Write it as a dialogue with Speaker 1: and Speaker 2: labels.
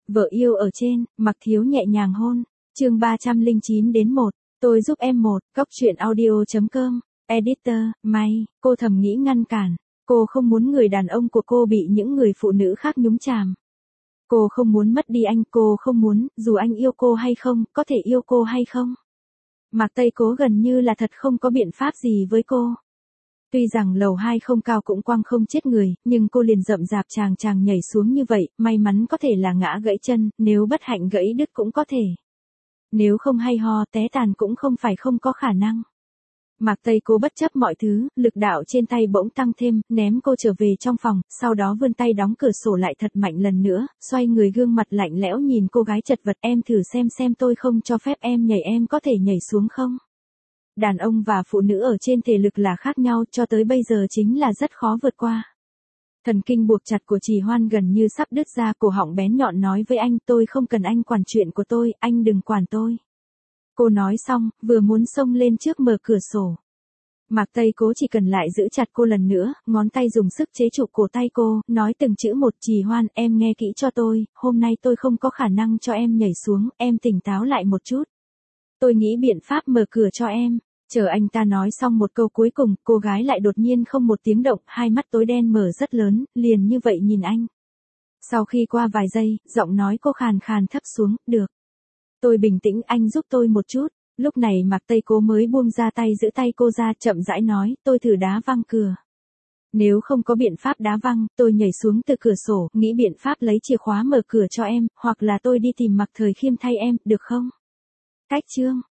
Speaker 1: Vợ yêu ở trên, Mặc Thiếu nhẹ nhàng hôn. Chương 309-1, tôi giúp em một, Cóc truyện audio.com. Editor, May, cô thầm nghĩ ngăn cản. Cô không muốn người đàn ông của cô bị những người phụ nữ khác nhúng chàm. Cô không muốn mất đi anh, cô không muốn, dù anh yêu cô hay không, có thể yêu cô hay không. Mạc Tây Cố gần như là thật không có biện pháp gì với cô. Tuy rằng lầu 2 không cao cũng quăng không chết người, nhưng cô liền rậm rạp chàng nhảy xuống như vậy, may mắn có thể là ngã gãy chân, nếu bất hạnh gãy đứt cũng có thể. Nếu không hay ho té tàn cũng không phải không có khả năng. Mạc Tây Cố bất chấp mọi thứ, lực đạo trên tay bỗng tăng thêm, ném cô trở về trong phòng, sau đó vươn tay đóng cửa sổ lại thật mạnh lần nữa, xoay người gương mặt lạnh lẽo nhìn cô gái chật vật, em thử xem tôi không cho phép em nhảy em có thể nhảy xuống không? Đàn ông và phụ nữ ở trên thể lực là khác nhau, cho tới bây giờ chính là rất khó vượt qua. Thần kinh buộc chặt của Trì Hoan gần như sắp đứt ra, cổ họng bén nhọn nói với anh, tôi không cần anh quản chuyện của tôi, anh đừng quản tôi. Cô nói xong, vừa muốn xông lên trước mở cửa sổ. Mạc Tây Cố chỉ cần lại giữ chặt cô lần nữa, ngón tay dùng sức chế trụ cổ tay cô, nói từng chữ một, Trì Hoan, em nghe kỹ cho tôi, hôm nay tôi không có khả năng cho em nhảy xuống, em tỉnh táo lại một chút. Tôi nghĩ biện pháp mở cửa cho em. Chờ anh ta nói xong một câu cuối cùng, cô gái lại đột nhiên không một tiếng động, hai mắt tối đen mở rất lớn, liền như vậy nhìn anh. Sau khi qua vài giây, giọng nói cô khàn khàn thấp xuống, được. Tôi bình tĩnh, anh giúp tôi một chút. Lúc này Mạc Tây Cố mới buông ra tay giữ tay cô ra, chậm rãi nói, tôi thử đá văng cửa. Nếu không có biện pháp đá văng, tôi nhảy xuống từ cửa sổ, nghĩ biện pháp lấy chìa khóa mở cửa cho em, hoặc là tôi đi tìm Mạc Thời Khiêm thay em, được không? Cách chương